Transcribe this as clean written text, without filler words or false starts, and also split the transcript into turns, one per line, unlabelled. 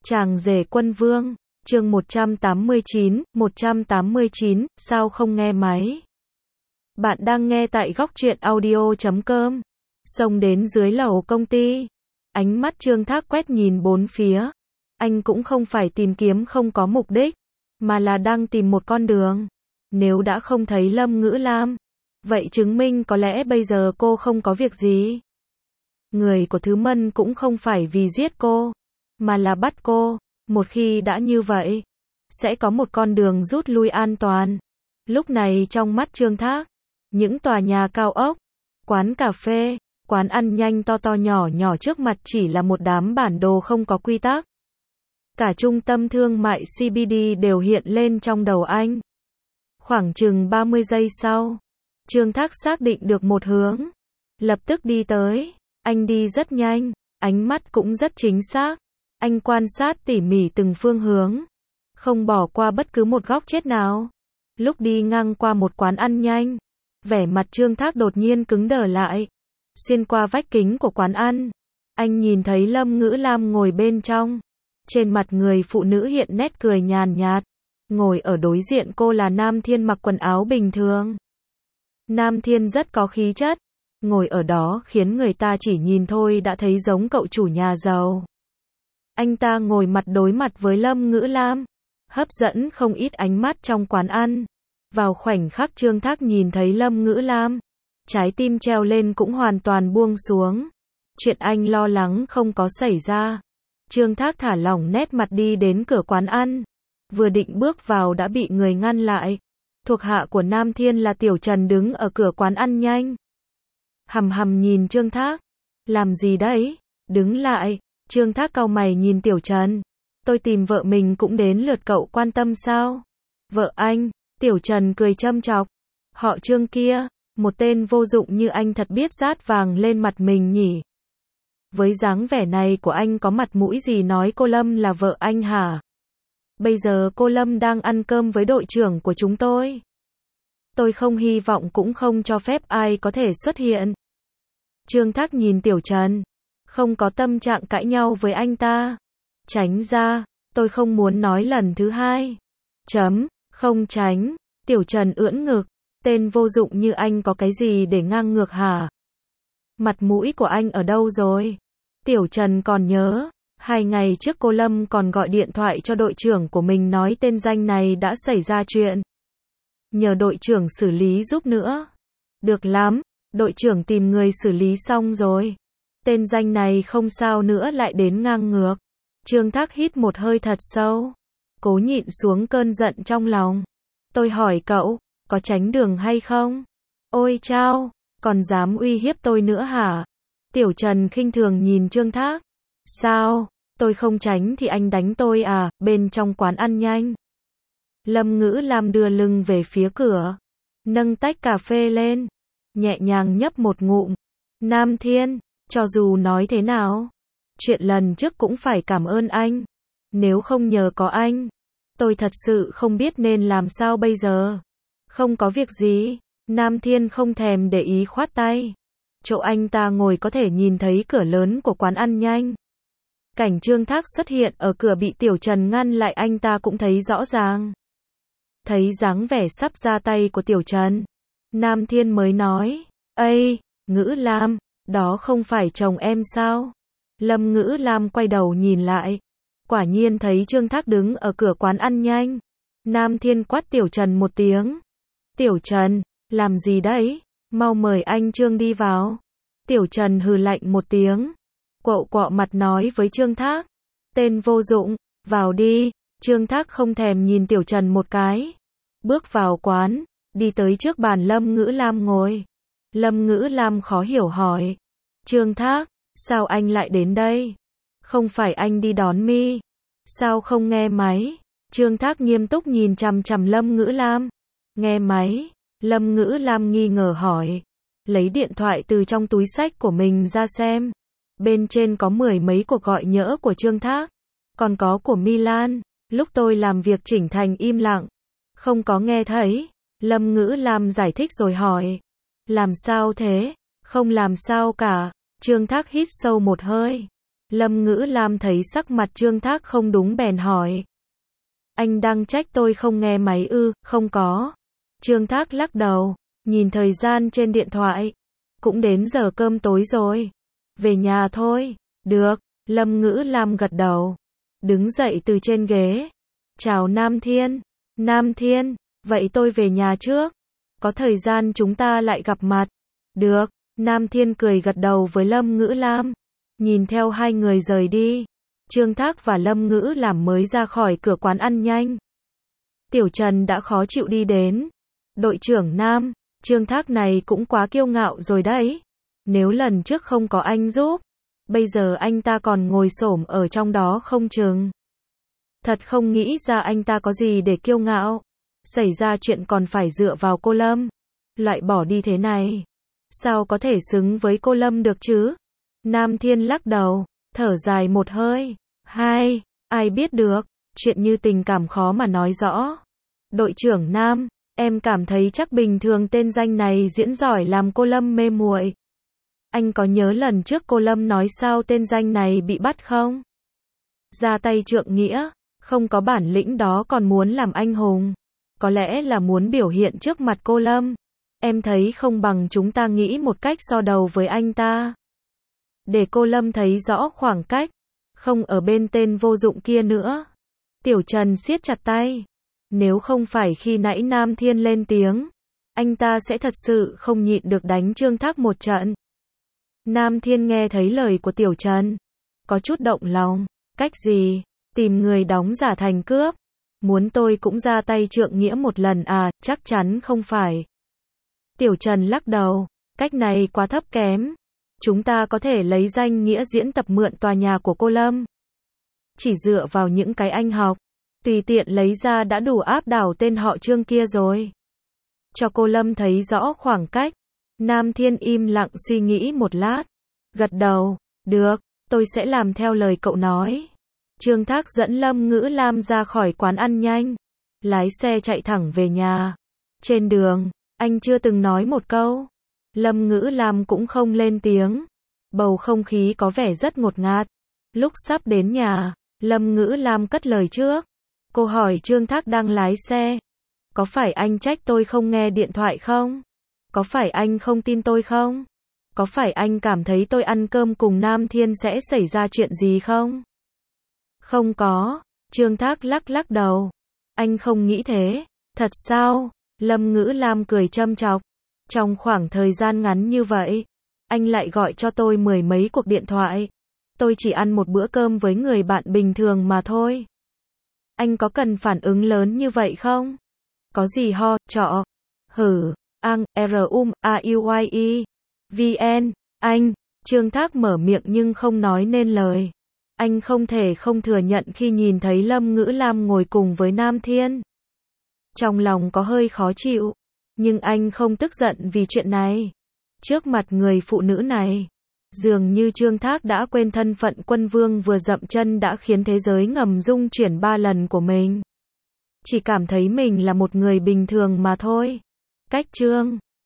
Chàng rể quân vương, chương 189, sao không nghe máy? Bạn đang nghe tại góc truyện audio.com. Xông đến dưới lầu công ty. Ánh mắt Trương Thác quét nhìn bốn phía. Anh cũng không phải tìm kiếm không có mục đích, mà là đang tìm một con đường. Nếu đã không thấy Lâm Ngữ Lam, vậy chứng minh có lẽ bây giờ cô không có việc gì. Người của Thứ Mân cũng không phải vì giết cô, mà là bắt cô. Một khi đã như vậy, sẽ có một con đường rút lui an toàn. Lúc này trong mắt Trương Thác, những tòa nhà cao ốc, quán cà phê, quán ăn nhanh to to nhỏ nhỏ trước mặt chỉ là một đám bản đồ không có quy tắc. Cả trung tâm thương mại CBD đều hiện lên trong đầu anh. Khoảng chừng 30 giây sau, Trương Thác xác định được một hướng, lập tức đi tới. Anh đi rất nhanh, ánh mắt cũng rất chính xác. Anh quan sát tỉ mỉ từng phương hướng, không bỏ qua bất cứ một góc chết nào. Lúc đi ngang qua một quán ăn nhanh, vẻ mặt Trương Thác đột nhiên cứng đờ lại. Xuyên qua vách kính của quán ăn, anh nhìn thấy Lâm Ngữ Lam ngồi bên trong. Trên mặt người phụ nữ hiện nét cười nhàn nhạt. Ngồi ở đối diện cô là Nam Thiên mặc quần áo bình thường. Nam Thiên rất có khí chất, ngồi ở đó khiến người ta chỉ nhìn thôi đã thấy giống cậu chủ nhà giàu. Anh ta ngồi mặt đối mặt với Lâm Ngữ Lam, hấp dẫn không ít ánh mắt trong quán ăn. Vào khoảnh khắc Trương Thác nhìn thấy Lâm Ngữ Lam, trái tim treo lên cũng hoàn toàn buông xuống. Chuyện anh lo lắng không có xảy ra. Trương Thác thả lỏng nét mặt đi đến cửa quán ăn. Vừa định bước vào đã bị người ngăn lại. Thuộc hạ của Nam Thiên là Tiểu Trần đứng ở cửa quán ăn nhanh. Hằm hằm nhìn Trương Thác. Làm gì đấy? Đứng lại. Trương Thác cau mày nhìn Tiểu Trần. Tôi tìm vợ mình cũng đến lượt cậu quan tâm sao? Vợ anh? Tiểu Trần cười châm chọc. Họ Trương kia, một tên vô dụng như anh thật biết dát vàng lên mặt mình nhỉ? Với dáng vẻ này của anh có mặt mũi gì nói cô Lâm là vợ anh hả? Bây giờ cô Lâm đang ăn cơm với đội trưởng của chúng tôi. Tôi không hy vọng cũng không cho phép ai có thể xuất hiện. Trương Thác nhìn Tiểu Trần, không có tâm trạng cãi nhau với anh ta. Tránh ra, tôi không muốn nói lần thứ hai. Không tránh. Tiểu Trần ưỡn ngực. Tên vô dụng như anh có cái gì để ngang ngược hả? Mặt mũi của anh ở đâu rồi? Tiểu Trần còn nhớ, 2 ngày trước cô Lâm còn gọi điện thoại cho đội trưởng của mình nói tên danh này đã xảy ra chuyện. Nhờ đội trưởng xử lý giúp nữa. Được lắm, đội trưởng tìm người xử lý xong rồi. Tên danh này không sao nữa lại đến ngang ngược. Trương Thác hít một hơi thật sâu, cố nhịn xuống cơn giận trong lòng. Tôi hỏi cậu, có tránh đường hay không? Ôi chao, còn dám uy hiếp tôi nữa hả? Tiểu Trần khinh thường nhìn Trương Thác. Sao, tôi không tránh thì anh đánh tôi à? Bên trong quán ăn nhanh, Lâm Ngữ Lam đưa lưng về phía cửa, nâng tách cà phê lên, nhẹ nhàng nhấp một ngụm. Nam Thiên, cho dù nói thế nào, chuyện lần trước cũng phải cảm ơn anh. Nếu không nhờ có anh, tôi thật sự không biết nên làm sao bây giờ. Không có việc gì. Nam Thiên không thèm để ý khoát tay. Chỗ anh ta ngồi có thể nhìn thấy cửa lớn của quán ăn nhanh. Cảnh Trương Thác xuất hiện ở cửa bị Tiểu Trần ngăn lại anh ta cũng thấy rõ ràng. Thấy dáng vẻ sắp ra tay của Tiểu Trần, Nam Thiên mới nói, Ây, Ngữ Lam, đó không phải chồng em sao? Lâm Ngữ Lam quay đầu nhìn lại, quả nhiên thấy Trương Thác đứng ở cửa quán ăn nhanh. Nam Thiên quát Tiểu Trần một tiếng. Tiểu Trần, làm gì đấy? Mau mời anh Trương đi vào. Tiểu Trần hừ lạnh một tiếng, quậu quọ mặt nói với Trương Thác. Tên vô dụng, vào đi. Trương Thác không thèm nhìn Tiểu Trần một cái. Bước vào quán, đi tới trước bàn Lâm Ngữ Lam ngồi. Lâm Ngữ Lam khó hiểu hỏi. Trương Thác, sao anh lại đến đây? Không phải anh đi đón mi? Sao không nghe máy? Trương Thác nghiêm túc nhìn chằm chằm Lâm Ngữ Lam. Nghe máy? Lâm Ngữ Lam nghi ngờ hỏi. Lấy điện thoại từ trong túi xách của mình ra xem. Bên trên có 10 mấy cuộc gọi nhỡ của Trương Thác. Còn có của Milan. Lúc tôi làm việc chỉnh thành im lặng. Không có nghe thấy. Lâm Ngữ Lam giải thích rồi hỏi. Làm sao thế? Không làm sao cả. Trương Thác hít sâu một hơi. Lâm Ngữ Lam thấy sắc mặt Trương Thác không đúng bèn hỏi. Anh đang trách tôi không nghe máy ư? Không có. Trương Thác lắc đầu, nhìn thời gian trên điện thoại. Cũng đến giờ cơm tối rồi. Về nhà thôi. Được, Lâm Ngữ Lam gật đầu. Đứng dậy từ trên ghế. Chào Nam Thiên. Nam Thiên, vậy tôi về nhà trước. Có thời gian chúng ta lại gặp mặt. Được, Nam Thiên cười gật đầu với Lâm Ngữ Lam. Nhìn theo hai người rời đi. Trương Thác và Lâm Ngữ Lam mới ra khỏi cửa quán ăn nhanh. Tiểu Trần đã khó chịu đi đến. Đội trưởng Nam, Trương Thác này cũng quá kiêu ngạo rồi đấy. Nếu lần trước không có anh giúp, bây giờ anh ta còn ngồi xổm ở trong đó không chừng. Thật không nghĩ ra anh ta có gì để kiêu ngạo. Xảy ra chuyện còn phải dựa vào cô Lâm. Loại bỏ đi thế này. Sao có thể xứng với cô Lâm được chứ? Nam Thiên lắc đầu, thở dài một hơi. Hai, ai biết được, chuyện như tình cảm khó mà nói rõ. Đội trưởng Nam, em cảm thấy chắc bình thường tên danh này diễn giỏi làm cô Lâm mê muội. Anh có nhớ lần trước cô Lâm nói sao tên danh này bị bắt không? Ra tay trượng nghĩa, không có bản lĩnh đó còn muốn làm anh hùng. Có lẽ là muốn biểu hiện trước mặt cô Lâm. Em thấy không bằng chúng ta nghĩ một cách so đầu với anh ta. Để cô Lâm thấy rõ khoảng cách, không ở bên tên vô dụng kia nữa. Tiểu Trần siết chặt tay. Nếu không phải khi nãy Nam Thiên lên tiếng, anh ta sẽ thật sự không nhịn được đánh Trương Thác một trận. Nam Thiên nghe thấy lời của Tiểu Trần, có chút động lòng. Cách gì? Tìm người đóng giả thành cướp. Muốn tôi cũng ra tay trượng nghĩa một lần à? Chắc chắn không phải. Tiểu Trần lắc đầu. Cách này quá thấp kém. Chúng ta có thể lấy danh nghĩa diễn tập mượn tòa nhà của cô Lâm. Chỉ dựa vào những cái anh học, tùy tiện lấy ra đã đủ áp đảo tên họ Trương kia rồi. Cho cô Lâm thấy rõ khoảng cách. Nam Thiên im lặng suy nghĩ một lát. Gật đầu. Được, tôi sẽ làm theo lời cậu nói. Trương Thác dẫn Lâm Ngữ Lam ra khỏi quán ăn nhanh. Lái xe chạy thẳng về nhà. Trên đường, anh chưa từng nói một câu. Lâm Ngữ Lam cũng không lên tiếng. Bầu không khí có vẻ rất ngột ngạt. Lúc sắp đến nhà, Lâm Ngữ Lam cất lời trước. Cô hỏi Trương Thác đang lái xe. Có phải anh trách tôi không nghe điện thoại không? Có phải anh không tin tôi không? Có phải anh cảm thấy tôi ăn cơm cùng Nam Thiên sẽ xảy ra chuyện gì không? Không có. Trương Thác lắc đầu. Anh không nghĩ thế. Thật sao? Lâm Ngữ Lam cười châm chọc. Trong khoảng thời gian ngắn như vậy, anh lại gọi cho tôi mười mấy cuộc điện thoại. Tôi chỉ ăn một bữa cơm với người bạn bình thường mà thôi. Anh có cần phản ứng lớn như vậy không? Có gì ho, trọ, hử, ang, auye, vn, anh. Trương Thác mở miệng nhưng không nói nên lời. Anh không thể không thừa nhận khi nhìn thấy Lâm Ngữ Lam ngồi cùng với Nam Thiên. Trong lòng có hơi khó chịu, nhưng anh không tức giận vì chuyện này. Trước mặt người phụ nữ này, dường như Trương Thác đã quên thân phận quân vương vừa dậm chân đã khiến thế giới ngầm rung chuyển 3 lần của mình. Chỉ cảm thấy mình là một người bình thường mà thôi. Cách Trương